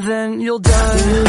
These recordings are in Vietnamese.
and then you'll die.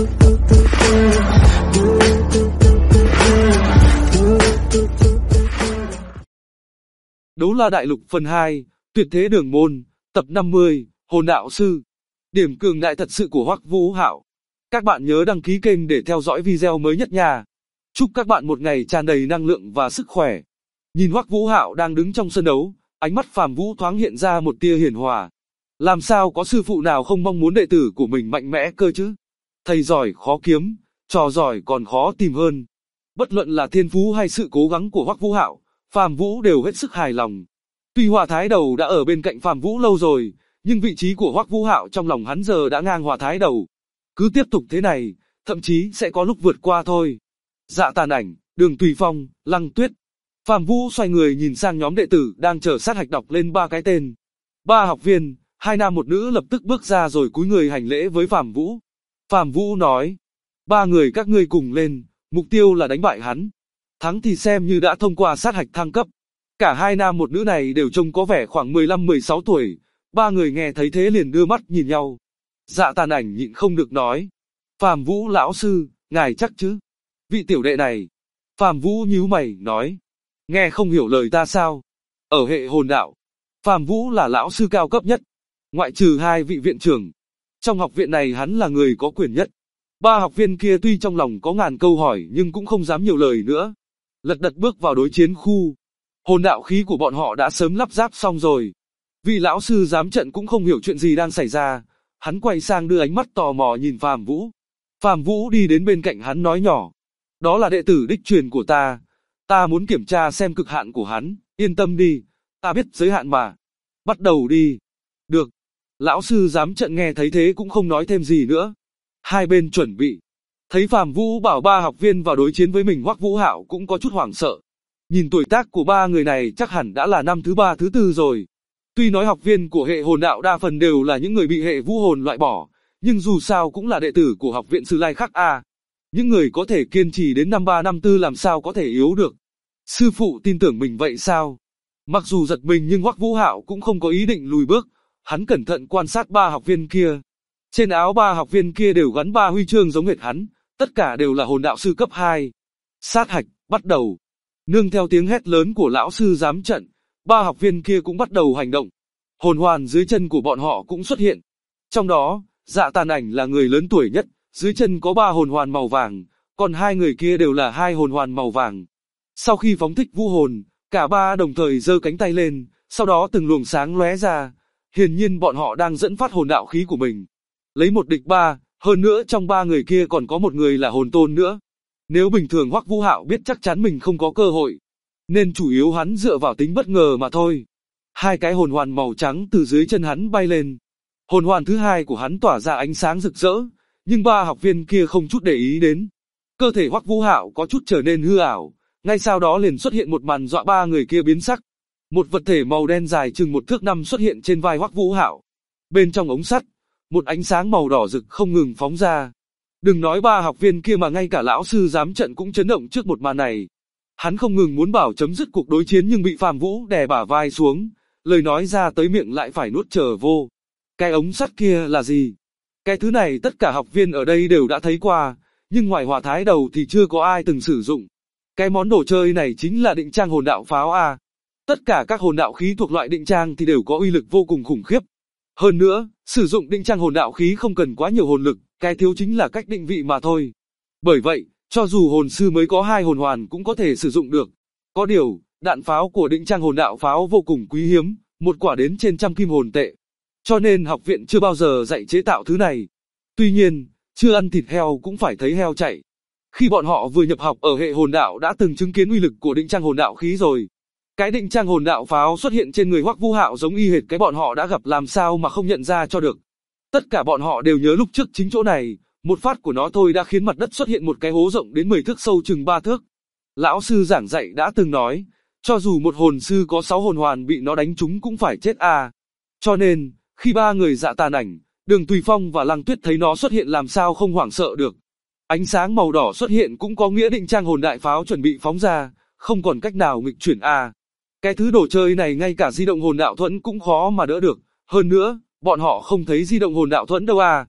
Đấu La Đại Lục phần 2, Tuyệt Thế Đường Môn, tập 50, Hồn Đạo Sư. Điểm cường đại thật sự của Hoắc Vũ Hạo. Các bạn nhớ đăng ký kênh để theo dõi video mới nhất nha. Chúc các bạn một ngày tràn đầy năng lượng và sức khỏe. Nhìn Hoắc Vũ Hạo đang đứng trong sân đấu, ánh mắt Phàm Vũ thoáng hiện ra một tia hiền hòa. Làm sao có sư phụ nào không mong muốn đệ tử của mình mạnh mẽ cơ chứ? Thầy giỏi khó kiếm, trò giỏi còn khó tìm hơn. Bất luận là thiên phú hay sự cố gắng của Hoắc Vũ Hạo, Phàm Vũ đều hết sức hài lòng. Tuy Hỏa Thái Đầu đã ở bên cạnh Phàm Vũ lâu rồi, nhưng vị trí của Hoắc Vũ Hạo trong lòng hắn giờ đã ngang Hỏa Thái Đầu. Cứ tiếp tục thế này, thậm chí sẽ có lúc vượt qua thôi. Dạ Tàn Ảnh, Đường Tùy Phong, Lăng Tuyết. Phàm Vũ xoay người nhìn sang nhóm đệ tử đang chờ sát hạch đọc lên 3 cái tên. 3 học viên, 2 nam 1 nữ lập tức bước ra rồi cúi người hành lễ với Phàm Vũ. Phàm Vũ nói, 3 người các ngươi cùng lên, mục tiêu là đánh bại hắn. Thắng thì xem như đã thông qua sát hạch thăng cấp. Cả 2 nam 1 nữ này đều trông có vẻ khoảng 15-16 tuổi. 3 người nghe thấy thế liền đưa mắt nhìn nhau. Dạ Tàn Ảnh nhịn không được nói, Phàm Vũ lão sư, ngài chắc chứ? Vị tiểu đệ này. Phàm Vũ nhíu mày nói, nghe không hiểu lời ta sao? Ở hệ hồn đạo, Phàm Vũ là lão sư cao cấp nhất, ngoại trừ 2 vị viện trưởng. Trong học viện này hắn là người có quyền nhất. 3 học viên kia tuy trong lòng có ngàn câu hỏi nhưng cũng không dám nhiều lời nữa. Lật đật bước vào đối chiến khu. Hồn đạo khí của bọn họ đã sớm lắp ráp xong rồi. Vị lão sư giám trận cũng không hiểu chuyện gì đang xảy ra. Hắn quay sang đưa ánh mắt tò mò nhìn Phàm Vũ. Phàm Vũ đi đến bên cạnh hắn nói nhỏ, đó là đệ tử đích truyền của ta. Ta muốn kiểm tra xem cực hạn của hắn. Yên tâm đi, ta biết giới hạn mà. Bắt đầu đi. Được. Lão sư giám trận nghe thấy thế cũng không nói thêm gì nữa. Hai bên chuẩn bị. Thấy Phàm Vũ bảo 3 học viên vào đối chiến với mình, Hoắc Vũ Hạo cũng có chút hoảng sợ. Nhìn tuổi tác của 3 người này chắc hẳn đã là năm thứ 3 thứ 4 rồi. Tuy nói học viên của hệ hồn đạo đa phần đều là những người bị hệ vũ hồn loại bỏ, nhưng dù sao cũng là đệ tử của học viện Sử Lai Khắc A. Những người có thể kiên trì đến năm 3 năm 4 làm sao có thể yếu được. Sư phụ tin tưởng mình vậy sao? Mặc dù giật mình nhưng Hoắc Vũ Hạo cũng không có ý định lùi bước. Hắn cẩn thận quan sát 3 học viên kia. Trên áo 3 học viên kia đều gắn 3 huy chương giống hệt hắn, tất cả đều là hồn đạo sư cấp 2. Sát hạch, bắt đầu. Nương theo tiếng hét lớn của lão sư giám trận, 3 học viên kia cũng bắt đầu hành động. Hồn hoàn dưới chân của bọn họ cũng xuất hiện. Trong đó, Dạ Tàn Ảnh là người lớn tuổi nhất, dưới chân có 3 hồn hoàn màu vàng, còn 2 người kia đều là 2 hồn hoàn màu vàng. Sau khi phóng thích vũ hồn, cả 3 đồng thời giơ cánh tay lên, sau đó từng luồng sáng lóe ra. Hiển nhiên bọn họ đang dẫn phát hồn đạo khí của mình. Lấy 1 địch 3, hơn nữa trong 3 người kia còn có một người là hồn tôn nữa. Nếu bình thường Hoắc Vũ Hạo biết chắc chắn mình không có cơ hội, nên chủ yếu hắn dựa vào tính bất ngờ mà thôi. 2 cái hồn hoàn màu trắng từ dưới chân hắn bay lên. Hồn hoàn thứ 2 của hắn tỏa ra ánh sáng rực rỡ, nhưng 3 học viên kia không chút để ý đến. Cơ thể Hoắc Vũ Hạo có chút trở nên hư ảo, ngay sau đó liền xuất hiện một màn dọa 3 người kia biến sắc. Một vật thể màu đen dài chừng 1 thước 5 xuất hiện trên vai Hoắc Vũ Hạo. Bên trong ống sắt, một ánh sáng màu đỏ rực không ngừng phóng ra. Đừng nói 3 học viên kia mà ngay cả lão sư giám trận cũng chấn động trước một màn này. Hắn không ngừng muốn bảo chấm dứt cuộc đối chiến nhưng bị Phàm Vũ đè bả vai xuống, lời nói ra tới miệng lại phải nuốt trở vô. Cái ống sắt kia là gì? Cái thứ này tất cả học viên ở đây đều đã thấy qua, nhưng ngoài Hỏa Thái Đầu thì chưa có ai từng sử dụng. Cái món đồ chơi này chính là định trang hồn đạo pháo A. Tất cả các hồn đạo khí thuộc loại định trang thì đều có uy lực vô cùng khủng khiếp. Hơn nữa, sử dụng định trang hồn đạo khí không cần quá nhiều hồn lực, cái thiếu chính là cách định vị mà thôi. Bởi vậy, cho dù hồn sư mới có 2 hồn hoàn cũng có thể sử dụng được. Có điều, đạn pháo của định trang hồn đạo pháo vô cùng quý hiếm, một quả đến trên 100 kim hồn tệ. Cho nên học viện chưa bao giờ dạy chế tạo thứ này. Tuy nhiên, chưa ăn thịt heo cũng phải thấy heo chạy. Khi bọn họ vừa nhập học ở hệ hồn đạo đã từng chứng kiến uy lực của định trang hồn đạo khí rồi. Cái định trang hồn đạo pháo xuất hiện trên người Hoắc Vũ Hạo giống y hệt cái bọn họ đã gặp, làm sao mà không nhận ra cho được. Tất cả bọn họ đều nhớ lúc trước chính chỗ này, một phát của nó thôi đã khiến mặt đất xuất hiện một cái hố rộng đến 10 thước sâu chừng 3 thước. Lão sư giảng dạy đã từng nói, cho dù một hồn sư có 6 hồn hoàn bị nó đánh trúng cũng phải chết à. Cho nên, khi 3 người Dạ Tàn Ảnh, Đường Tùy Phong và Lăng Tuyết thấy nó xuất hiện làm sao không hoảng sợ được. Ánh sáng màu đỏ xuất hiện cũng có nghĩa định trang hồn đại pháo chuẩn bị phóng ra, không còn cách nào nghịch chuyển à. Cái thứ đồ chơi này ngay cả di động hồn đạo thuẫn cũng khó mà đỡ được, hơn nữa, bọn họ không thấy di động hồn đạo thuẫn đâu à.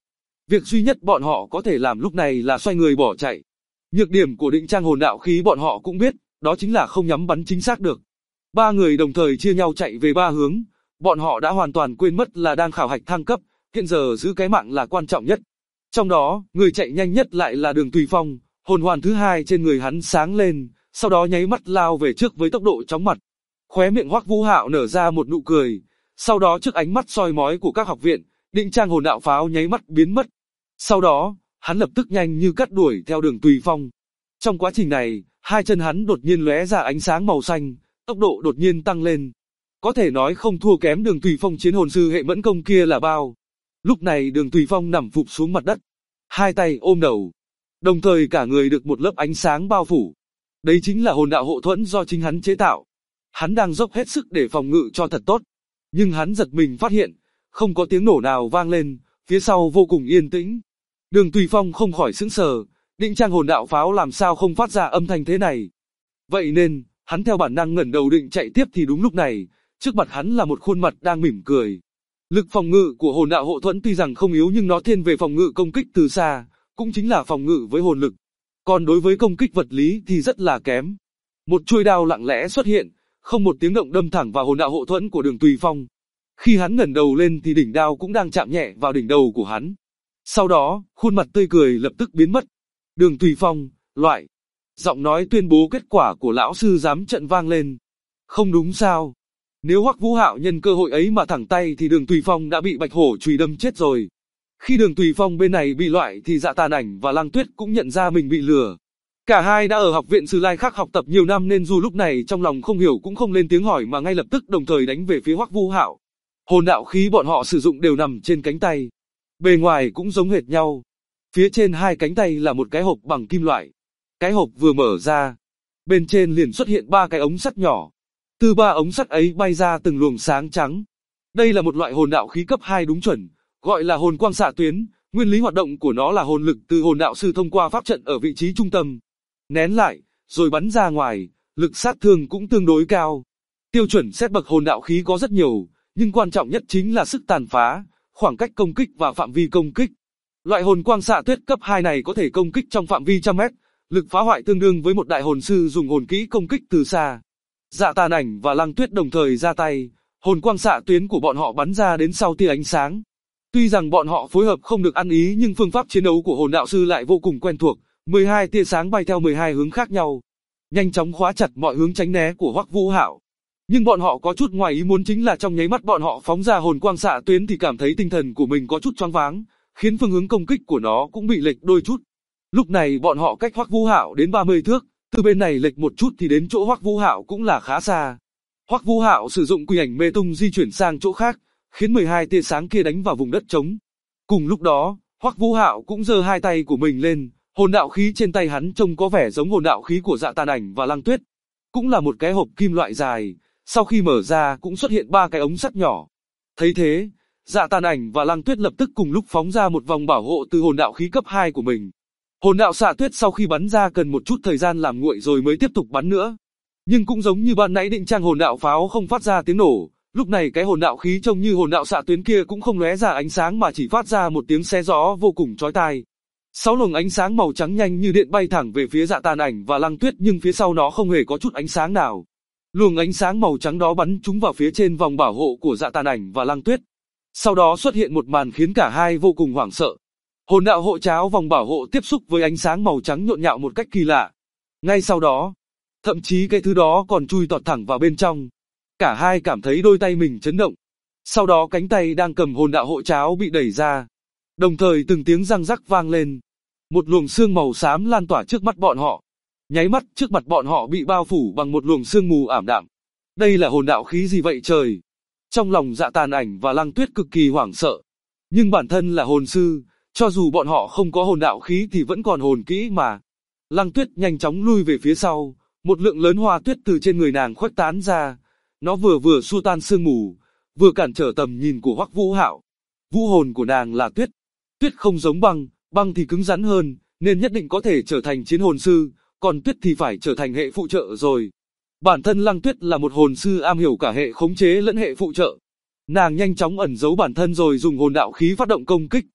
Việc duy nhất bọn họ có thể làm lúc này là xoay người bỏ chạy. Nhược điểm của định trang hồn đạo khí bọn họ cũng biết, đó chính là không nhắm bắn chính xác được. Ba người đồng thời chia nhau chạy về ba hướng, bọn họ đã hoàn toàn quên mất là đang khảo hạch thăng cấp, hiện giờ giữ cái mạng là quan trọng nhất. Trong đó, người chạy nhanh nhất lại là Đường Tùy Phong, hồn hoàn thứ hai trên người hắn sáng lên, sau đó nháy mắt lao về trước với tốc độ chóng mặt. Khóe miệng Hoắc Vũ Hạo nở ra một nụ cười, sau đó trước ánh mắt soi mói của các học viện, định trang hồn đạo pháo nháy mắt biến mất. Sau đó, hắn lập tức nhanh như cắt đuổi theo Đường Tùy Phong. Trong quá trình này, hai chân hắn đột nhiên lóe ra ánh sáng màu xanh, tốc độ đột nhiên tăng lên. Có thể nói không thua kém Đường Tùy Phong chiến hồn sư hệ mẫn công kia là bao. Lúc này Đường Tùy Phong nằm phụp xuống mặt đất, hai tay ôm đầu, đồng thời cả người được một lớp ánh sáng bao phủ. Đấy chính là hồn đạo hộ thuẫn do chính hắn chế tạo. Hắn đang dốc hết sức để phòng ngự cho thật tốt. Nhưng hắn giật mình phát hiện, không có tiếng nổ nào vang lên, phía sau vô cùng yên tĩnh. Đường Tùy Phong không khỏi sững sờ, định trang hồn đạo pháo làm sao không phát ra âm thanh thế này. Vậy nên, hắn theo bản năng ngẩng đầu định chạy tiếp thì đúng lúc này, trước mặt hắn là một khuôn mặt đang mỉm cười. Lực phòng ngự của hồn đạo hộ thuẫn tuy rằng không yếu nhưng nó thiên về phòng ngự công kích từ xa, cũng chính là phòng ngự với hồn lực. Còn đối với công kích vật lý thì rất là kém. Một chuôi đao lặng lẽ xuất hiện, không một tiếng động đâm thẳng vào hồn đạo hộ thuẫn của Đường Tùy Phong. Khi hắn ngẩng đầu lên thì đỉnh đao cũng đang chạm nhẹ vào đỉnh đầu của hắn. Sau đó, khuôn mặt tươi cười lập tức biến mất. Đường Tùy Phong, loại. Giọng nói tuyên bố kết quả của lão sư giám trận vang lên. Không đúng sao? Nếu Hoắc Vũ Hạo nhân cơ hội ấy mà thẳng tay thì Đường Tùy Phong đã bị bạch hổ chùy đâm chết rồi. Khi Đường Tùy Phong bên này bị loại thì Dạ Tàn Ảnh và Lăng Tuyết cũng nhận ra mình bị lừa. Cả hai đã ở học viện Sử Lai Khắc học tập nhiều năm nên dù lúc này trong lòng không hiểu cũng không lên tiếng hỏi mà ngay lập tức đồng thời đánh về phía Hoắc Vũ Hạo. Hồn đạo khí bọn họ sử dụng đều nằm trên cánh tay. Bề ngoài cũng giống hệt nhau. Phía trên hai cánh tay là một cái hộp bằng kim loại. Cái hộp vừa mở ra, bên trên liền xuất hiện ba cái ống sắt nhỏ. Từ ba ống sắt ấy bay ra từng luồng sáng trắng. Đây là một loại hồn đạo khí cấp 2 đúng chuẩn, gọi là hồn quang xạ tuyến. Nguyên lý hoạt động của nó là hồn lực từ hồn đạo sư thông qua pháp trận ở vị trí trung tâm, nén lại, rồi bắn ra ngoài, lực sát thương cũng tương đối cao. Tiêu chuẩn xét bậc hồn đạo khí có rất nhiều, nhưng quan trọng nhất chính là sức tàn phá, khoảng cách công kích và phạm vi công kích. Loại hồn quang xạ tuyết cấp 2 này có thể công kích trong phạm vi trăm mét, lực phá hoại tương đương với một đại hồn sư dùng hồn kỹ công kích từ xa. Dạ Tàn Ảnh và Lăng Tuyết đồng thời ra tay, hồn quang xạ tuyến của bọn họ bắn ra đến sau tia ánh sáng. Tuy rằng bọn họ phối hợp không được ăn ý nhưng phương pháp chiến đấu của hồn đạo sư lại vô cùng quen thuộc, 12 tia sáng bay theo 12 hướng khác nhau, nhanh chóng khóa chặt mọi hướng tránh né của Hoắc Vũ Hạo. Nhưng bọn họ có chút ngoài ý muốn chính là trong nháy mắt bọn họ phóng ra hồn quang xạ tuyến thì cảm thấy tinh thần của mình có chút choáng váng, khiến phương hướng công kích của nó cũng bị lệch đôi chút. Lúc này bọn họ cách Hoắc Vũ Hạo đến 30 thước, từ bên này lệch một chút thì đến chỗ Hoắc Vũ Hạo cũng là khá xa. Hoắc Vũ Hạo sử dụng quỷ ảnh mê tung di chuyển sang chỗ khác, khiến 12 tia sáng kia đánh vào vùng đất trống. Cùng lúc đó, Hoắc Vũ Hạo cũng giơ hai tay của mình lên, hồn đạo khí trên tay hắn trông có vẻ giống hồn đạo khí của Dạ Tàn Ảnh và Lăng Tuyết. Cũng là một cái hộp kim loại dài, sau khi mở ra cũng xuất hiện ba cái ống sắt nhỏ. Thấy thế, Dạ Tàn Ảnh và Lăng Tuyết lập tức cùng lúc phóng ra một vòng bảo hộ từ hồn đạo khí cấp 2 của mình. Hồn đạo xạ tuyết sau khi bắn ra cần một chút thời gian làm nguội rồi mới tiếp tục bắn nữa. Nhưng cũng giống như ban nãy định trang hồn đạo pháo không phát ra tiếng nổ, lúc này cái hồn đạo khí trông như hồn đạo xạ tuyến kia cũng không lóe ra ánh sáng mà chỉ phát ra một tiếng xé gió vô cùng chói tai. 6 luồng ánh sáng màu trắng nhanh như điện bay thẳng về phía Dạ Tàn Ảnh và Lăng Tuyết nhưng phía sau nó không hề có chút ánh sáng nào. Luồng ánh sáng màu trắng đó bắn trúng vào phía trên vòng bảo hộ của Dạ Tàn Ảnh và Lăng Tuyết. Sau đó xuất hiện một màn khiến cả hai vô cùng hoảng sợ. Hồn đạo hộ cháo vòng bảo hộ tiếp xúc với ánh sáng màu trắng nhộn nhạo một cách kỳ lạ. Ngay sau đó, thậm chí cái thứ đó còn chui tọt thẳng vào bên trong. Cả hai cảm thấy đôi tay mình chấn động. Sau đó cánh tay đang cầm hồn đạo hộ cháo bị đẩy ra. Đồng thời từng tiếng răng rắc vang lên. Một luồng sương màu xám lan tỏa trước mắt bọn họ. Nháy mắt trước mặt bọn họ bị bao phủ bằng một luồng sương mù ảm đạm. Đây là hồn đạo khí gì vậy trời? Trong lòng Dạ Tàn Ảnh và Lăng Tuyết cực kỳ hoảng sợ. Nhưng bản thân là hồn sư, cho dù bọn họ không có hồn đạo khí thì vẫn còn hồn kỹ mà. Lăng Tuyết nhanh chóng lui về phía sau, một lượng lớn hoa tuyết từ trên người nàng khuếch tán ra. Nó vừa xua tan sương mù, vừa cản trở tầm nhìn của Hoắc Vũ Hạo. Vũ hồn của nàng là tuyết. Tuyết không giống băng, băng thì cứng rắn hơn, nên nhất định có thể trở thành chiến hồn sư, còn tuyết thì phải trở thành hệ phụ trợ rồi. Bản thân Lăng Tuyết là một hồn sư am hiểu cả hệ khống chế lẫn hệ phụ trợ. Nàng nhanh chóng ẩn giấu bản thân rồi dùng hồn đạo khí phát động công kích.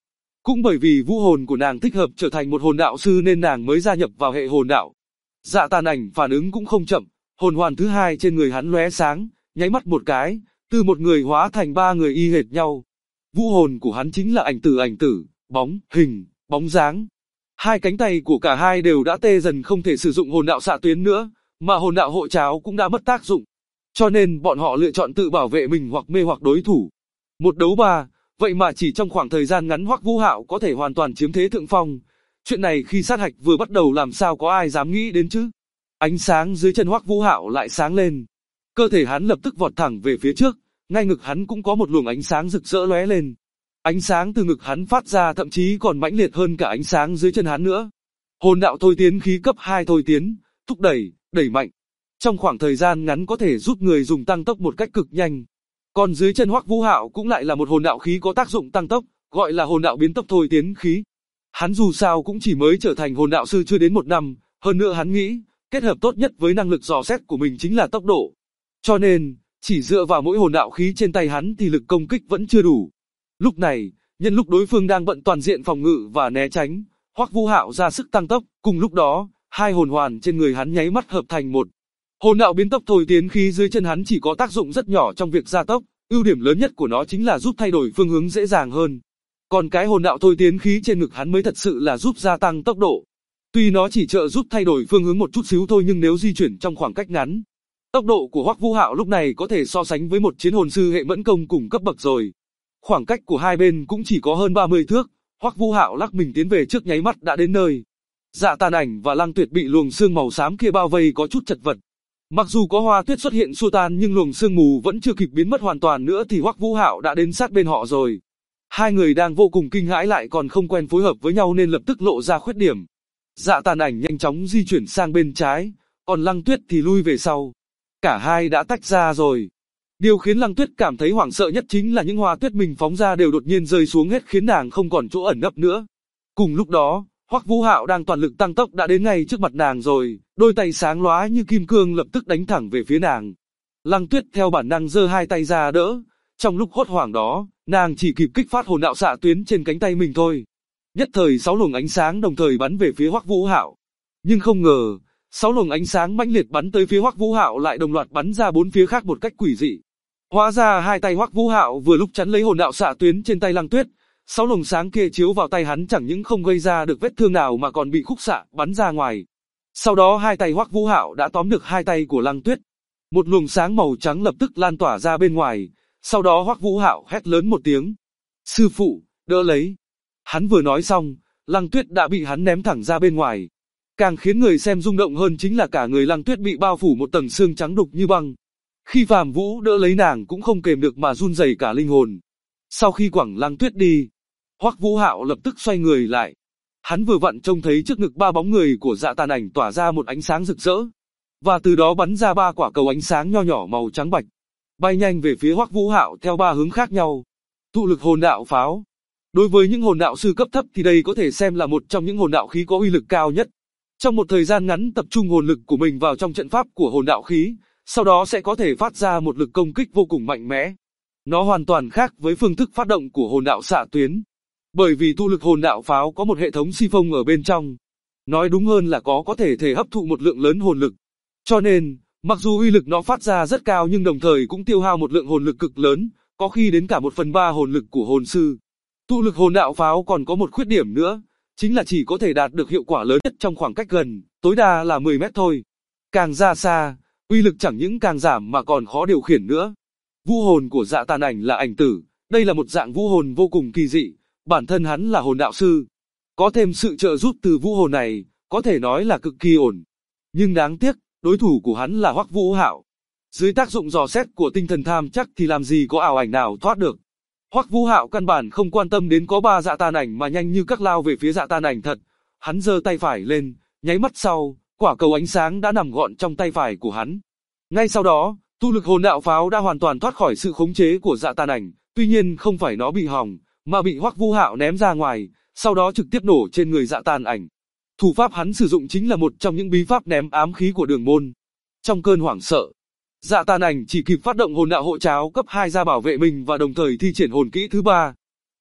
Cũng bởi vì vũ hồn của nàng thích hợp trở thành một hồn đạo sư nên nàng mới gia nhập vào hệ hồn đạo. Dạ Tàn Ảnh phản ứng cũng không chậm, hồn hoàn thứ hai trên người hắn lóe sáng, nháy mắt một cái, từ một người hóa thành ba người y hệt nhau. Vũ hồn của hắn chính là ảnh tử, bóng, hình, bóng dáng. Hai cánh tay của cả hai đều đã tê dần không thể sử dụng hồn đạo xạ tuyến nữa, mà hồn đạo hộ cháo cũng đã mất tác dụng. Cho nên bọn họ lựa chọn tự bảo vệ mình hoặc mê hoặc đối thủ. Một đấu ba, vậy mà chỉ trong khoảng thời gian ngắn Hoắc Vũ Hạo có thể hoàn toàn chiếm thế thượng phong. Chuyện này khi sát hạch vừa bắt đầu làm sao có ai dám nghĩ đến chứ? Ánh sáng dưới chân Hoắc Vũ Hạo lại sáng lên. Cơ thể hắn lập tức vọt thẳng về phía trước, ngay ngực hắn cũng có một luồng ánh sáng rực rỡ lóe lên. Ánh sáng từ ngực hắn phát ra thậm chí còn mãnh liệt hơn cả ánh sáng dưới chân hắn nữa. Hồn đạo thôi tiến khí cấp 2 thôi tiến, thúc đẩy, đẩy mạnh. Trong khoảng thời gian ngắn có thể giúp người dùng tăng tốc một cách cực nhanh. Còn dưới chân Hoắc Vũ Hạo cũng lại là một hồn đạo khí có tác dụng tăng tốc, gọi là hồn đạo biến tốc thôi tiến khí. Hắn dù sao cũng chỉ mới trở thành hồn đạo sư chưa đến 1 năm, hơn nữa hắn nghĩ, kết hợp tốt nhất với năng lực dò xét của mình chính là tốc độ. Cho nên, chỉ dựa vào mỗi hồn đạo khí trên tay hắn thì lực công kích vẫn chưa đủ. Lúc này, nhân lúc đối phương đang bận toàn diện phòng ngự và né tránh, Hoắc Vũ Hạo ra sức tăng tốc, cùng lúc đó, hai hồn hoàn trên người hắn nháy mắt hợp thành một. Hồn đạo biến tốc thôi tiến khí dưới chân hắn chỉ có tác dụng rất nhỏ trong việc gia tốc, ưu điểm lớn nhất của nó chính là giúp thay đổi phương hướng dễ dàng hơn. Còn cái hồn đạo thôi tiến khí trên ngực hắn mới thật sự là giúp gia tăng tốc độ. Tuy nó chỉ trợ giúp thay đổi phương hướng một chút xíu thôi nhưng nếu di chuyển trong khoảng cách ngắn, tốc độ của Hoắc Vũ Hạo lúc này có thể so sánh với một chiến hồn sư hệ mẫn công cùng cấp bậc rồi. Khoảng cách của hai bên cũng chỉ có hơn 30 thước, Hoắc Vũ Hạo lắc mình tiến về trước nháy mắt đã đến nơi. Dạ Tàn Ảnh và Lăng Tuyệt bị luồng sương màu xám kia bao vây có chút chật vật. Mặc dù có hoa tuyết xuất hiện xua tan nhưng luồng sương mù vẫn chưa kịp biến mất hoàn toàn nữa thì Hoắc Vũ Hạo đã đến sát bên họ rồi. Hai người đang vô cùng kinh hãi lại còn không quen phối hợp với nhau nên lập tức lộ ra khuyết điểm. Dạ Tàn Ảnh nhanh chóng di chuyển sang bên trái, còn Lăng Tuyết thì lui về sau. Cả hai đã tách ra rồi. Điều khiến Lăng Tuyết cảm thấy hoảng sợ nhất chính là những hoa tuyết mình phóng ra đều đột nhiên rơi xuống hết khiến nàng không còn chỗ ẩn nấp nữa. Cùng lúc đó, Hoắc Vũ Hạo đang toàn lực tăng tốc đã đến ngay trước mặt nàng rồi, đôi tay sáng lóa như kim cương lập tức đánh thẳng về phía nàng. Lăng Tuyết theo bản năng giơ hai tay ra đỡ, trong lúc hốt hoảng đó, nàng chỉ kịp kích phát hồn đạo xạ tuyến trên cánh tay mình thôi. Nhất thời 6 luồng ánh sáng đồng thời bắn về phía Hoắc Vũ Hạo. Nhưng không ngờ, 6 luồng ánh sáng mãnh liệt bắn tới phía Hoắc Vũ Hạo lại đồng loạt bắn ra 4 phía khác một cách quỷ dị. Hóa ra hai tay Hoắc Vũ Hạo vừa lúc chắn lấy hồn đạo xạ tuyến trên tay Lăng Tuyết, 6 luồng sáng kia chiếu vào tay hắn chẳng những không gây ra được vết thương nào mà còn bị khúc xạ bắn ra ngoài. Sau đó hai tay Hoắc Vũ Hạo đã tóm được hai tay của Lăng Tuyết. Một luồng sáng màu trắng lập tức lan tỏa ra bên ngoài, sau đó Hoắc Vũ Hạo hét lớn một tiếng. Sư phụ, đỡ lấy. Hắn vừa nói xong, Lăng Tuyết đã bị hắn ném thẳng ra bên ngoài. Càng khiến người xem rung động hơn chính là cả người Lăng Tuyết bị bao phủ một tầng xương trắng đục như băng. Khi Phàm Vũ đỡ lấy nàng cũng không kềm được mà run rẩy cả linh hồn. Sau khi quẳng Lăng Tuyết đi, Hoắc Vũ Hạo lập tức xoay người lại. Hắn vừa vặn trông thấy trước ngực ba bóng người của Dạ Tàn Ảnh tỏa ra một ánh sáng rực rỡ, và từ đó bắn ra 3 quả cầu ánh sáng nho nhỏ màu trắng bạch, bay nhanh về phía Hoắc Vũ Hạo theo 3 hướng khác nhau. Tụ lực hồn đạo pháo. Đối với những hồn đạo sư cấp thấp thì đây có thể xem là một trong những hồn đạo khí có uy lực cao nhất. Trong một thời gian ngắn tập trung hồn lực của mình vào trong trận pháp của hồn đạo khí, sau đó sẽ có thể phát ra một lực công kích vô cùng mạnh mẽ. Nó hoàn toàn khác với phương thức phát động của hồn đạo xạ tuyến. Bởi vì tụ lực hồn đạo pháo có một hệ thống si phong ở bên trong. Nói đúng hơn là có thể hấp thụ một lượng lớn hồn lực. Cho nên, mặc dù uy lực nó phát ra rất cao nhưng đồng thời cũng tiêu hao một lượng hồn lực cực lớn, có khi đến cả 1/3 hồn lực của hồn sư. Tụ lực hồn đạo pháo còn có một khuyết điểm nữa, chính là chỉ có thể đạt được hiệu quả lớn nhất trong khoảng cách gần, tối đa là 10 mét thôi. Càng ra xa, uy lực chẳng những càng giảm mà còn khó điều khiển nữa. Vũ hồn của Dạ Tàn Ảnh là ảnh tử, đây là một dạng vũ hồn vô cùng kỳ dị, bản thân hắn là hồn đạo sư. Có thêm sự trợ giúp từ vũ hồn này, có thể nói là cực kỳ ổn. Nhưng đáng tiếc, đối thủ của hắn là Hoắc Vũ Hạo. Dưới tác dụng dò xét của tinh thần tham chắc thì làm gì có ảo ảnh nào thoát được. Hoắc Vũ Hạo căn bản không quan tâm đến có 3 Dạ Tàn Ảnh mà nhanh như cắt lao về phía Dạ Tàn Ảnh thật. Hắn giơ tay phải lên, nháy mắt sau, quả cầu ánh sáng đã nằm gọn trong tay phải của hắn. Ngay sau đó, tụ lực hồn đạo pháo đã hoàn toàn thoát khỏi sự khống chế của Dạ Tàn Ảnh, tuy nhiên không phải nó bị hỏng, mà bị Hoắc Vũ Hạo ném ra ngoài, sau đó trực tiếp nổ trên người Dạ Tàn Ảnh. Thủ pháp hắn sử dụng chính là một trong những bí pháp ném ám khí của Đường Môn. Trong cơn hoảng sợ, Dạ Tàn Ảnh chỉ kịp phát động hồn đạo hộ cháo cấp 2 ra bảo vệ mình và đồng thời thi triển hồn kỹ thứ 3.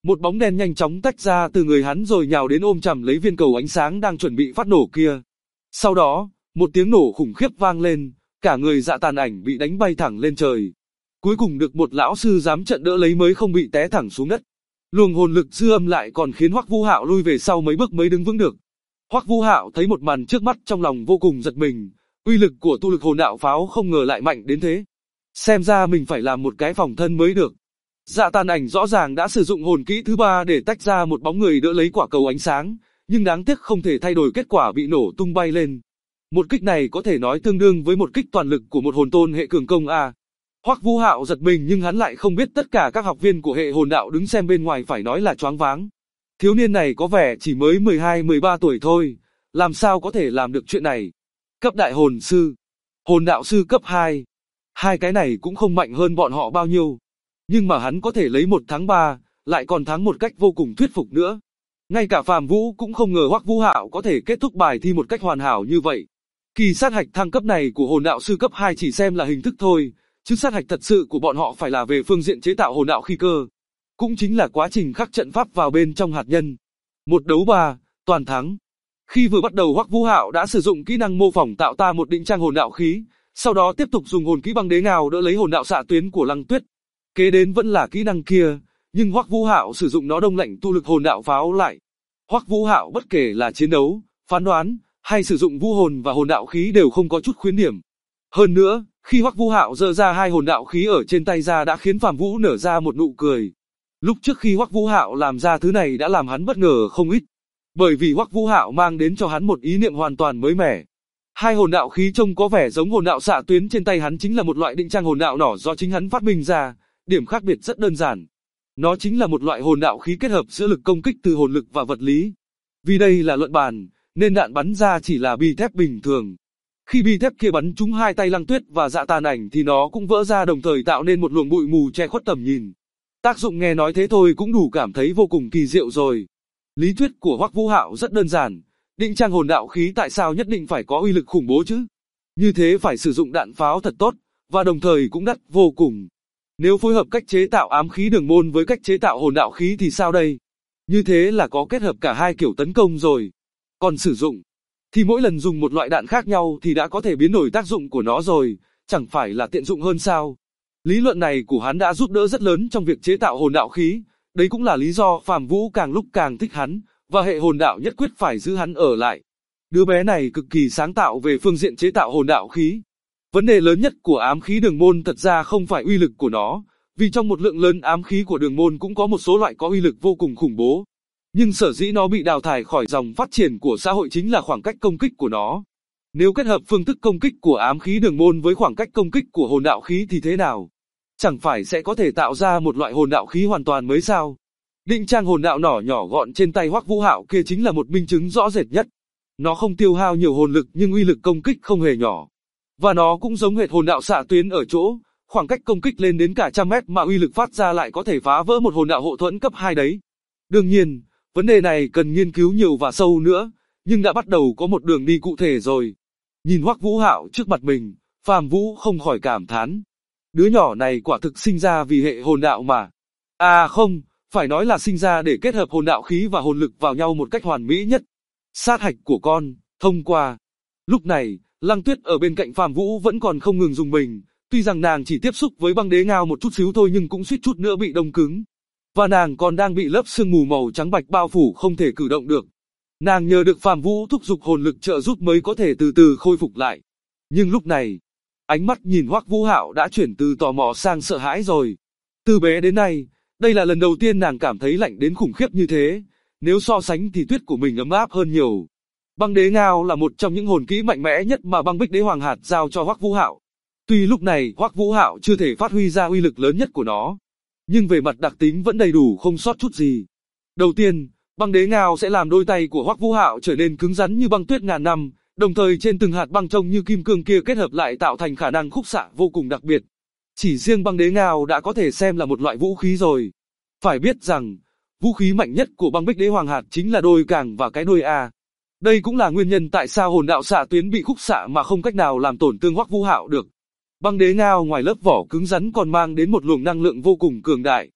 Một bóng đen nhanh chóng tách ra từ người hắn rồi nhào đến ôm chầm lấy viên cầu ánh sáng đang chuẩn bị phát nổ kia. Sau đó, một tiếng nổ khủng khiếp vang lên, cả người Dạ Tàn Ảnh bị đánh bay thẳng lên trời. Cuối cùng được một lão sư dám trận đỡ lấy mới không bị té thẳng xuống đất. Luồng hồn lực dư âm lại còn khiến Hoắc Vũ Hạo lui về sau mấy bước mới đứng vững được. Hoắc Vũ Hạo thấy một màn trước mắt trong lòng vô cùng giật mình, uy lực của tu lực hồn đạo pháo không ngờ lại mạnh đến thế. Xem ra mình phải làm một cái phòng thân mới được. Dạ Tàn Ảnh rõ ràng đã sử dụng hồn kỹ thứ ba để tách ra một bóng người đỡ lấy quả cầu ánh sáng, nhưng đáng tiếc không thể thay đổi kết quả bị nổ tung bay lên. Một kích này có thể nói tương đương với một kích toàn lực của một hồn tôn hệ cường công A. Hoắc Vũ Hạo giật mình nhưng hắn lại không biết tất cả các học viên của hệ hồn đạo đứng xem bên ngoài phải nói là choáng váng. Thiếu niên này có vẻ chỉ mới 12-13 tuổi thôi, làm sao có thể làm được chuyện này. Cấp đại hồn sư, hồn đạo sư cấp 2. Hai cái này cũng không mạnh hơn bọn họ bao nhiêu. Nhưng mà hắn có thể lấy 1 thắng 3, lại còn thắng một cách vô cùng thuyết phục nữa. Ngay cả Phàm Vũ cũng không ngờ Hoắc Vũ Hạo có thể kết thúc bài thi một cách hoàn hảo như vậy. Kỳ sát hạch thăng cấp này của hồn đạo sư cấp 2 chỉ xem là hình thức thôi, chứ sát hạch thật sự của bọn họ phải là về phương diện chế tạo hồn đạo khí cơ. Cũng chính là quá trình khắc trận pháp vào bên trong hạt nhân. 1 đấu 3, toàn thắng. Khi vừa bắt đầu Hoắc Vũ Hạo đã sử dụng kỹ năng mô phỏng tạo ta một định trang hồn đạo khí, sau đó tiếp tục dùng hồn kỹ băng đế ngào đỡ lấy hồn đạo xạ tuyến của Lăng Tuyết. Kế đến vẫn là kỹ năng kia, nhưng Hoắc Vũ Hạo sử dụng nó đông lạnh tu lực hồn đạo pháo lại. Hoắc Vũ Hạo bất kể là chiến đấu, phán đoán, hay sử dụng vũ hồn và hồn đạo khí đều không có chút khuyết điểm. Hơn nữa, khi Hoắc Vũ Hạo giơ ra 2 hồn đạo khí ở trên tay ra đã khiến Phàm Vũ nở ra một nụ cười. Lúc trước khi Hoắc Vũ Hạo làm ra thứ này đã làm hắn bất ngờ không ít, bởi vì Hoắc Vũ Hạo mang đến cho hắn một ý niệm hoàn toàn mới mẻ. 2 hồn đạo khí trông có vẻ giống hồn đạo xạ tuyến trên tay hắn chính là một loại định trang hồn đạo nỏ do chính hắn phát minh ra, điểm khác biệt rất đơn giản. Nó chính là một loại hồn đạo khí kết hợp giữa lực công kích từ hồn lực và vật lý. Vì đây là luận bàn, nên đạn bắn ra chỉ là bi thép bình thường. Khi bi thép kia bắn trúng 2 tay Lăng Tuyết và Dạ Tàn Ảnh thì nó cũng vỡ ra đồng thời tạo nên một luồng bụi mù che khuất tầm nhìn. Tác dụng nghe nói thế thôi cũng đủ cảm thấy vô cùng kỳ diệu rồi. Lý thuyết của Hoắc Vũ Hạo rất đơn giản, định trang hồn đạo khí tại sao nhất định phải có uy lực khủng bố chứ? Như thế phải sử dụng đạn pháo thật tốt, và đồng thời cũng đắt vô cùng. Nếu phối hợp cách chế tạo ám khí đường môn với cách chế tạo hồn đạo khí thì sao đây? Như thế là có kết hợp cả hai kiểu tấn công rồi. Còn sử dụng, thì mỗi lần dùng một loại đạn khác nhau thì đã có thể biến đổi tác dụng của nó rồi, chẳng phải là tiện dụng hơn sao? Lý luận này của hắn đã giúp đỡ rất lớn trong việc chế tạo hồn đạo khí, đấy cũng là lý do Phàm Vũ càng lúc càng thích hắn, và hệ hồn đạo nhất quyết phải giữ hắn ở lại. Đứa bé này cực kỳ sáng tạo về phương diện chế tạo hồn đạo khí. Vấn đề lớn nhất của ám khí đường môn thật ra không phải uy lực của nó, vì trong một lượng lớn ám khí của đường môn cũng có một số loại có uy lực vô cùng khủng bố. Nhưng sở dĩ nó bị đào thải khỏi dòng phát triển của xã hội chính là khoảng cách công kích của nó. Nếu kết hợp phương thức công kích của ám khí đường môn với khoảng cách công kích của hồn đạo khí thì thế nào? Chẳng phải sẽ có thể tạo ra một loại hồn đạo khí hoàn toàn mới sao? Định trang hồn đạo nỏ nhỏ gọn trên tay Hoắc Vũ Hạo kia chính là một minh chứng rõ rệt nhất. Nó không tiêu hao nhiều hồn lực nhưng uy lực công kích không hề nhỏ. Và nó cũng giống hệt hồn đạo xạ tuyến ở chỗ, khoảng cách công kích lên đến cả trăm mét mà uy lực phát ra lại có thể phá vỡ một hồn đạo hộ thuẫn cấp 2 đấy. Đương nhiên, vấn đề này cần nghiên cứu nhiều và sâu nữa, nhưng đã bắt đầu có một đường đi cụ thể rồi. Nhìn Hoắc Vũ Hạo trước mặt mình, Phàm Vũ không khỏi cảm thán. Đứa nhỏ này quả thực sinh ra vì hệ hồn đạo mà. À không, phải nói là sinh ra để kết hợp hồn đạo khí và hồn lực vào nhau một cách hoàn mỹ nhất. Sát hạch của con, thông qua. Lúc này, Lăng Tuyết ở bên cạnh Phàm Vũ vẫn còn không ngừng dùng mình, tuy rằng nàng chỉ tiếp xúc với băng đế ngao một chút xíu thôi nhưng cũng suýt chút nữa bị đông cứng. Và nàng còn đang bị lớp sương mù màu trắng bạch bao phủ không thể cử động được. Nàng nhờ được Phàm Vũ thúc giục hồn lực trợ giúp mới có thể từ từ khôi phục lại. Nhưng lúc này, ánh mắt nhìn Hoắc Vũ Hạo đã chuyển từ tò mò sang sợ hãi rồi. Từ bé đến nay, đây là lần đầu tiên nàng cảm thấy lạnh đến khủng khiếp như thế, nếu so sánh thì tuyết của mình ấm áp hơn nhiều. Băng đế ngao là một trong những hồn kỹ mạnh mẽ nhất mà băng bích đế hoàng hạt giao cho Hoắc Vũ Hạo. Tuy lúc này Hoắc Vũ Hạo chưa thể phát huy ra uy lực lớn nhất của nó, nhưng về mặt đặc tính vẫn đầy đủ không sót chút gì. Đầu tiên, băng đế ngao sẽ làm đôi tay của Hoắc Vũ Hạo trở nên cứng rắn như băng tuyết ngàn năm, đồng thời trên từng hạt băng trông như kim cương kia kết hợp lại tạo thành khả năng khúc xạ vô cùng đặc biệt. Chỉ riêng băng đế ngao đã có thể xem là một loại vũ khí rồi. Phải biết rằng, vũ khí mạnh nhất của băng bích đế hoàng hạt chính là đôi càng và cái đuôi A. Đây cũng là nguyên nhân tại sao hồn đạo xạ tuyến bị khúc xạ mà không cách nào làm tổn thương Hoắc Vũ Hạo được. Băng đế ngao ngoài lớp vỏ cứng rắn còn mang đến một luồng năng lượng vô cùng cường đại.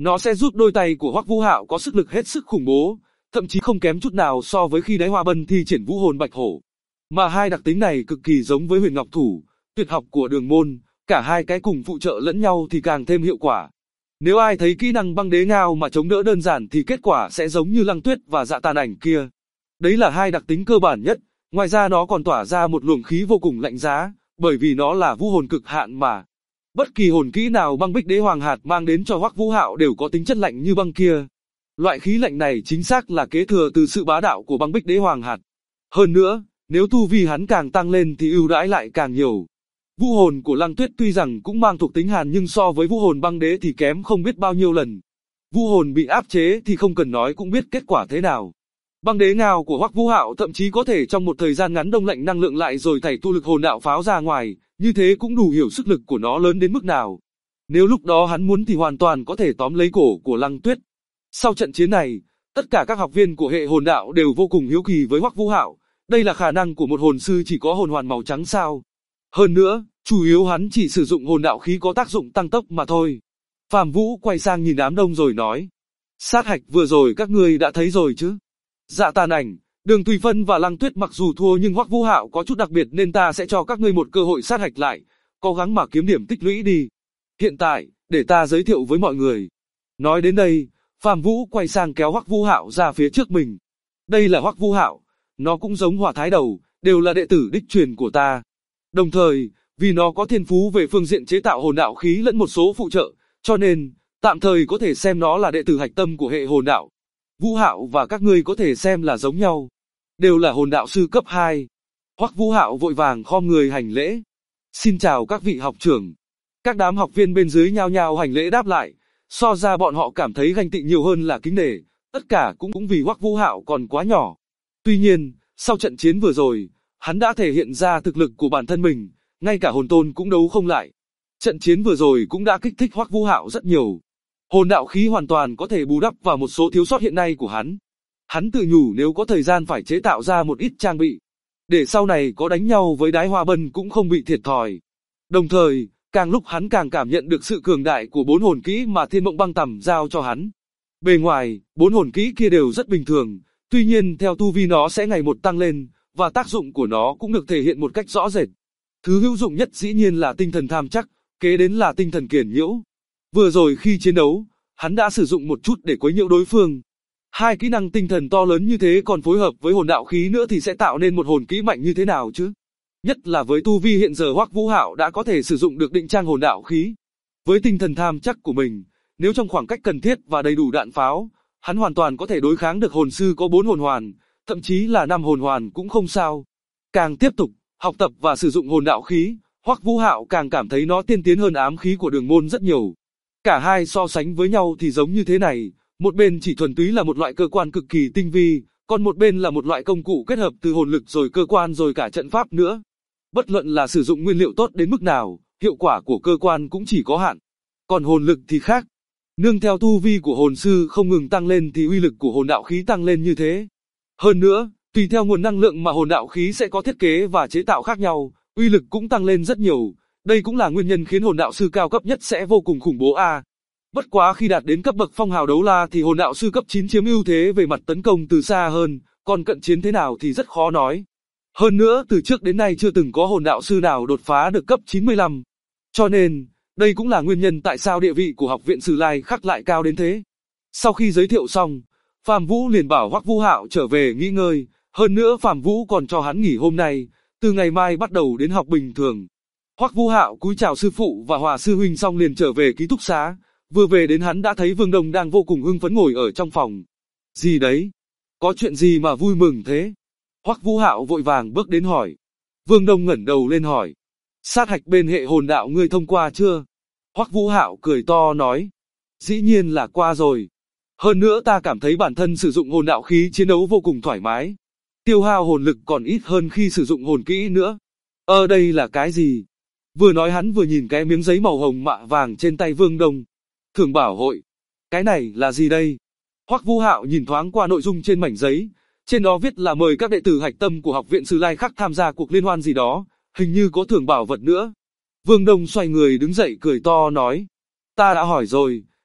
Nó sẽ rút đôi tay của Hoắc Vũ Hạo có sức lực hết sức khủng bố, thậm chí không kém chút nào so với khi Đái Hoa Bân thi triển vũ hồn bạch hổ. Mà hai đặc tính này cực kỳ giống với Huyền Ngọc Thủ, tuyệt học của Đường Môn, cả hai cái cùng phụ trợ lẫn nhau thì càng thêm hiệu quả. Nếu ai thấy kỹ năng băng đế ngao mà chống đỡ đơn giản thì kết quả sẽ giống như Lăng Tuyết và Dạ Tàn Ảnh kia. Đấy là hai đặc tính cơ bản nhất, ngoài ra nó còn tỏa ra một luồng khí vô cùng lạnh giá, bởi vì nó là vũ hồn cực hạn mà. Bất kỳ hồn kỹ nào băng bích đế hoàng hạt mang đến cho Hoắc Vũ Hạo đều có tính chất lạnh như băng kia. Loại khí lạnh này chính xác là kế thừa từ sự bá đạo của băng bích đế hoàng hạt. Hơn nữa, nếu tu vi hắn càng tăng lên thì ưu đãi lại càng nhiều. Vũ hồn của Lăng Tuyết tuy rằng cũng mang thuộc tính hàn nhưng so với vũ hồn băng đế thì kém không biết bao nhiêu lần. Vũ hồn bị áp chế thì không cần nói cũng biết kết quả thế nào. Băng đế ngao của Hoắc Vũ Hạo thậm chí có thể trong một thời gian ngắn đông lạnh năng lượng lại rồi thảy tu lực hồn đạo pháo ra ngoài, như thế cũng đủ hiểu sức lực của nó lớn đến mức nào. Nếu lúc đó hắn muốn thì hoàn toàn có thể tóm lấy cổ của Lăng Tuyết. Sau trận chiến này, tất cả các học viên của hệ hồn đạo đều vô cùng hiếu kỳ với Hoắc Vũ Hạo, đây là khả năng của một hồn sư chỉ có hồn hoàn màu trắng sao? Hơn nữa, chủ yếu hắn chỉ sử dụng hồn đạo khí có tác dụng tăng tốc mà thôi. Phàm Vũ quay sang nhìn đám đông rồi nói, sát hạch vừa rồi các ngươi đã thấy rồi chứ? Dạ Tàn Ảnh, Đường Tùy Phân và Lăng Tuyết mặc dù thua nhưng Hoắc Vũ Hạo có chút đặc biệt nên ta sẽ cho các ngươi một cơ hội sát hạch lại, cố gắng mà kiếm điểm tích lũy đi. Hiện tại, để ta giới thiệu với mọi người. Nói đến đây, Phàm Vũ quay sang kéo Hoắc Vũ Hạo ra phía trước mình. Đây là Hoắc Vũ Hạo, nó cũng giống Hỏa Thái Đầu, đều là đệ tử đích truyền của ta. Đồng thời, vì nó có thiên phú về phương diện chế tạo hồn đạo khí lẫn một số phụ trợ, cho nên, tạm thời có thể xem nó là đệ tử hạch tâm của hệ hồn đạo. Vũ Hạo và các ngươi có thể xem là giống nhau, đều là hồn đạo sư cấp 2. Hoắc Vũ Hạo vội vàng khom người hành lễ. Xin chào các vị học trưởng. Các đám học viên bên dưới nhao nhao hành lễ đáp lại, so ra bọn họ cảm thấy ganh tị nhiều hơn là kính nể, tất cả cũng vì Hoắc Vũ Hạo còn quá nhỏ. Tuy nhiên, sau trận chiến vừa rồi, hắn đã thể hiện ra thực lực của bản thân mình, ngay cả hồn tôn cũng đấu không lại. Trận chiến vừa rồi cũng đã kích thích Hoắc Vũ Hạo rất nhiều. Hồn đạo khí hoàn toàn có thể bù đắp vào một số thiếu sót hiện nay của hắn. Hắn tự nhủ nếu có thời gian phải chế tạo ra một ít trang bị, để sau này có đánh nhau với Đái Hoa Bân cũng không bị thiệt thòi. Đồng thời, càng lúc hắn càng cảm nhận được sự cường đại của 4 hồn kỹ mà Thiên Mộng Băng Tầm giao cho hắn. Bề ngoài, 4 hồn kỹ kia đều rất bình thường, tuy nhiên theo tu vi nó sẽ ngày một tăng lên, và tác dụng của nó cũng được thể hiện một cách rõ rệt. Thứ hữu dụng nhất dĩ nhiên là tinh thần tham chắc, kế đến là tinh thần kiển nhiễu. Vừa rồi khi chiến đấu, hắn đã sử dụng một chút để quấy nhiễu đối phương. Hai kỹ năng tinh thần to lớn như thế còn phối hợp với hồn đạo khí nữa thì sẽ tạo nên một hồn kỹ mạnh như thế nào chứ? Nhất là với tu vi hiện giờ Hoắc Vũ Hạo đã có thể sử dụng được định trang hồn đạo khí. Với tinh thần tham chắc của mình, nếu trong khoảng cách cần thiết và đầy đủ đạn pháo, hắn hoàn toàn có thể đối kháng được hồn sư có 4 hồn hoàn, thậm chí là 5 hồn hoàn cũng không sao. Càng tiếp tục học tập và sử dụng hồn đạo khí, Hoắc Vũ Hạo càng cảm thấy nó tiên tiến hơn ám khí của Đường Môn rất nhiều. Cả hai so sánh với nhau thì giống như thế này, một bên chỉ thuần túy là một loại cơ quan cực kỳ tinh vi, còn một bên là một loại công cụ kết hợp từ hồn lực rồi cơ quan rồi cả trận pháp nữa. Bất luận là sử dụng nguyên liệu tốt đến mức nào, hiệu quả của cơ quan cũng chỉ có hạn. Còn hồn lực thì khác. Nương theo tu vi của hồn sư không ngừng tăng lên thì uy lực của hồn đạo khí tăng lên như thế. Hơn nữa, tùy theo nguồn năng lượng mà hồn đạo khí sẽ có thiết kế và chế tạo khác nhau, uy lực cũng tăng lên rất nhiều. Đây cũng là nguyên nhân khiến hồn đạo sư cao cấp nhất sẽ vô cùng khủng bố a. Bất quá khi đạt đến cấp bậc phong hào đấu la thì hồn đạo sư cấp 9 chiếm ưu thế về mặt tấn công từ xa hơn, còn cận chiến thế nào thì rất khó nói. Hơn nữa từ trước đến nay chưa từng có hồn đạo sư nào đột phá được cấp 95. Cho nên, đây cũng là nguyên nhân tại sao địa vị của học viện Sử Lai Khắc lại cao đến thế. Sau khi giới thiệu xong, Phàm Vũ liền bảo Hoắc Vũ Hạo trở về nghỉ ngơi, hơn nữa Phàm Vũ còn cho hắn nghỉ hôm nay, từ ngày mai bắt đầu đến học bình thường. Hoắc Vũ Hạo cúi chào sư phụ và Hòa sư huynh xong liền trở về ký túc xá, vừa về đến hắn đã thấy Vương Đông đang vô cùng hưng phấn ngồi ở trong phòng. Gì đấy? Có chuyện gì mà vui mừng thế? Hoắc Vũ Hạo vội vàng bước đến hỏi. Vương Đông ngẩng đầu lên hỏi. Sát hạch bên hệ hồn đạo ngươi thông qua chưa? Hoắc Vũ Hạo cười to nói. Dĩ nhiên là qua rồi. Hơn nữa ta cảm thấy bản thân sử dụng hồn đạo khí chiến đấu vô cùng thoải mái. Tiêu hao hồn lực còn ít hơn khi sử dụng hồn kỹ nữa. Đây là cái gì? Vừa nói hắn vừa nhìn cái miếng giấy màu hồng mạ vàng trên tay Vương Đông. Thưởng bảo hội. Cái này là gì đây? Hoắc Vũ Hạo nhìn thoáng qua nội dung trên mảnh giấy. Trên đó viết là mời các đệ tử hạch tâm của học viện Sử Lai Khắc tham gia cuộc liên hoan gì đó. Hình như có thưởng bảo vật nữa. Vương Đông xoay người đứng dậy cười to nói. Ta đã hỏi rồi.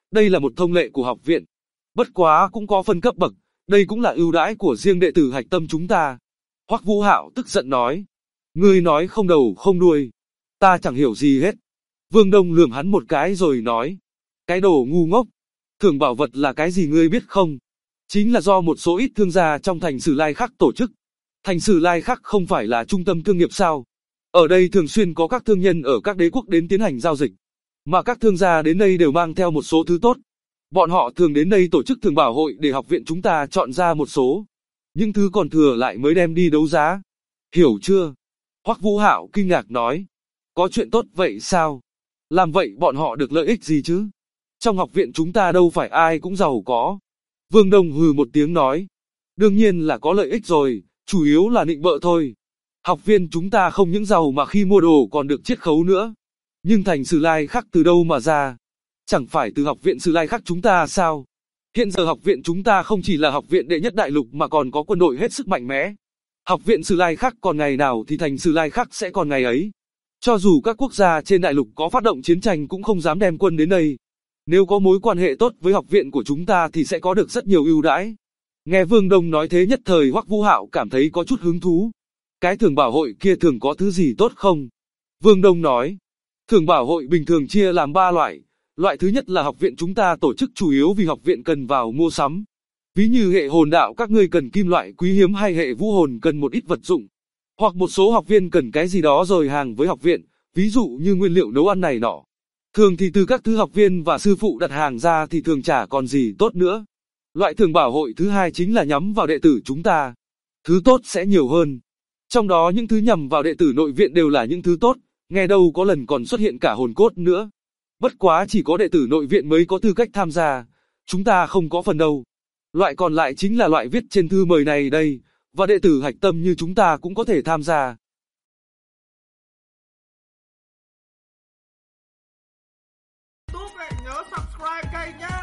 Đây là một thông lệ của học viện. Bất quá cũng có phân cấp bậc, đây cũng là ưu đãi của riêng đệ tử hạch tâm chúng ta. Hoắc Vũ Hạo tức giận nói. Ngươi nói không đầu không đuôi. Ta chẳng hiểu gì hết. Vương Đông lườm hắn một cái rồi nói. Cái đồ ngu ngốc. Thưởng bảo vật là cái gì ngươi biết không? Chính là do một số ít thương gia trong thành Sử Lai Khắc tổ chức. Thành Sử Lai Khắc không phải là trung tâm thương nghiệp sao? Ở đây thường xuyên có các thương nhân ở các đế quốc đến tiến hành giao dịch. Mà các thương gia đến đây đều mang theo một số thứ tốt. Bọn họ thường đến đây tổ chức thưởng bảo hội để học viện chúng ta chọn ra một số. Những thứ còn thừa lại mới đem đi đấu giá. Hiểu chưa? Hoắc Vũ Hạo kinh ngạc nói. Có chuyện tốt vậy sao? Làm vậy bọn họ được lợi ích gì chứ? Trong học viện chúng ta đâu phải ai cũng giàu có. Vương Đông hừ một tiếng nói. Đương nhiên là có lợi ích rồi, chủ yếu là nịnh bợ thôi. Học viên chúng ta không những giàu mà khi mua đồ còn được chiết khấu nữa. Nhưng thành Sử Lai Khắc từ đâu mà ra? Chẳng phải từ học viện Sử Lai Khắc chúng ta sao? Hiện giờ học viện chúng ta không chỉ là học viện đệ nhất đại lục mà còn có quân đội hết sức mạnh mẽ. Học viện Sử Lai Khắc còn ngày nào thì thành Sử Lai Khắc sẽ còn ngày ấy. Cho dù các quốc gia trên đại lục có phát động chiến tranh cũng không dám đem quân đến đây. Nếu có mối quan hệ tốt với học viện của chúng ta thì sẽ có được rất nhiều ưu đãi. Nghe Vương Đông nói thế nhất thời Hoắc Vũ Hạo cảm thấy có chút hứng thú. Cái thưởng bảo hội kia thường có thứ gì tốt không? Vương Đông nói. Thưởng bảo hội bình thường chia làm 3 loại. Loại thứ nhất là học viện chúng ta tổ chức chủ yếu vì học viện cần vào mua sắm. Ví như hệ hồn đạo các ngươi cần kim loại quý hiếm hay hệ vũ hồn cần một ít vật dụng. Hoặc một số học viên cần cái gì đó rồi hàng với học viện, ví dụ như nguyên liệu nấu ăn này nọ. Thường thì từ các thứ học viên và sư phụ đặt hàng ra thì thường chả còn gì tốt nữa. Loại thưởng bảo hội thứ hai chính là nhắm vào đệ tử chúng ta. Thứ tốt sẽ nhiều hơn. Trong đó những thứ nhằm vào đệ tử nội viện đều là những thứ tốt, nghe đâu có lần còn xuất hiện cả hồn cốt nữa. Bất quá chỉ có đệ tử nội viện mới có tư cách tham gia, chúng ta không có phần đâu. Loại còn lại chính là loại viết trên thư mời này đây, và đệ tử hạch tâm như chúng ta cũng có thể tham gia. Nhớ subscribe kênh nhé.